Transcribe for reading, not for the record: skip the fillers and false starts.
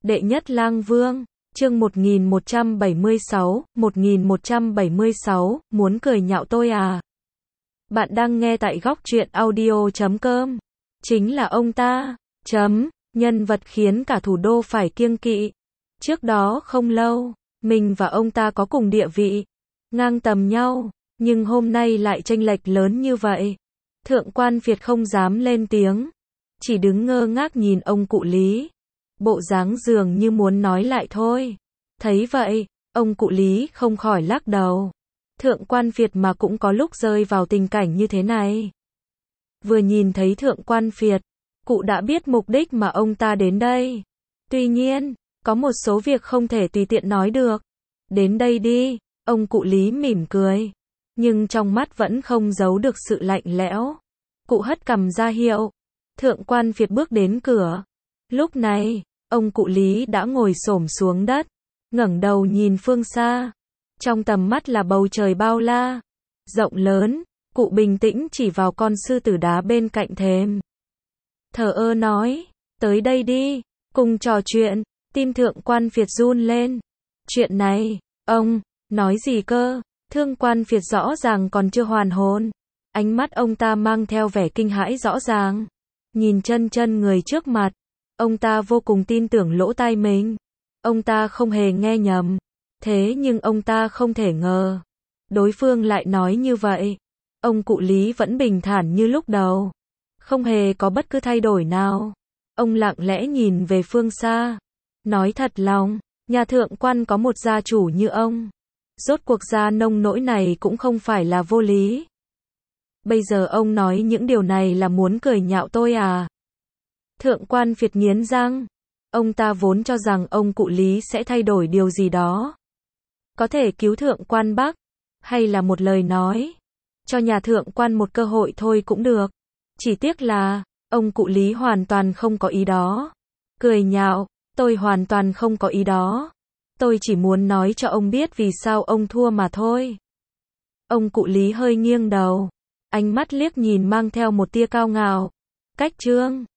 Đệ nhất lang vương, chương 1176, muốn cười nhạo tôi à? Bạn đang nghe tại góc truyện audio.com. Chính là ông ta, nhân vật khiến cả thủ đô phải kiêng kỵ. Trước đó không lâu, mình và ông ta có cùng địa vị, ngang tầm nhau, nhưng hôm nay lại chênh lệch lớn như vậy. Thượng quan Việt không dám lên tiếng, chỉ đứng ngơ ngác nhìn ông cụ Lý. Bộ dáng dường như muốn nói lại thôi. Thấy vậy, ông cụ Lý không khỏi lắc đầu. Thượng quan Việt mà cũng có lúc rơi vào tình cảnh như thế này. Vừa nhìn thấy thượng quan Việt, cụ đã biết mục đích mà ông ta đến đây. Tuy nhiên, có một số việc không thể tùy tiện nói được. Đến đây đi, ông cụ Lý mỉm cười. Nhưng trong mắt vẫn không giấu được sự lạnh lẽo. Cụ hất cằm ra hiệu. Thượng quan Việt bước đến cửa. Lúc này, ông cụ Lý đã ngồi xổm xuống đất, ngẩng đầu nhìn phương xa. Trong tầm mắt là bầu trời bao la, rộng lớn. Cụ bình tĩnh chỉ vào con sư tử đá bên cạnh thềm. Thờ ơ nói, tới đây đi, cùng trò chuyện. Tim thượng quan Việt run lên. Chuyện này, ông, nói gì cơ? Thượng quan Việt rõ ràng còn chưa hoàn hồn. Ánh mắt ông ta mang theo vẻ kinh hãi rõ ràng. Nhìn chân người trước mặt, ông ta vô cùng tin tưởng lỗ tai mình. Ông ta không hề nghe nhầm. Thế nhưng ông ta không thể ngờ đối phương lại nói như vậy. Ông cụ Lý vẫn bình thản như lúc đầu, không hề có bất cứ thay đổi nào. Ông lặng lẽ nhìn về phương xa, nói thật lòng, nhà thượng quan có một gia chủ như ông, rốt cuộc gia nông nỗi này cũng không phải là vô lý. Bây giờ ông nói những điều này là muốn cười nhạo tôi à? Thượng quan Việt nghiến răng. Ông ta vốn cho rằng ông cụ Lý sẽ thay đổi điều gì đó, có thể cứu thượng quan Bắc, hay là một lời nói, cho nhà thượng quan một cơ hội thôi cũng được. Chỉ tiếc là, ông cụ Lý hoàn toàn không có ý đó. Cười nhạo, tôi hoàn toàn không có ý đó. Tôi chỉ muốn nói cho ông biết vì sao ông thua mà thôi. Ông cụ Lý hơi nghiêng đầu, ánh mắt liếc nhìn mang theo một tia cao ngạo. Cách trương,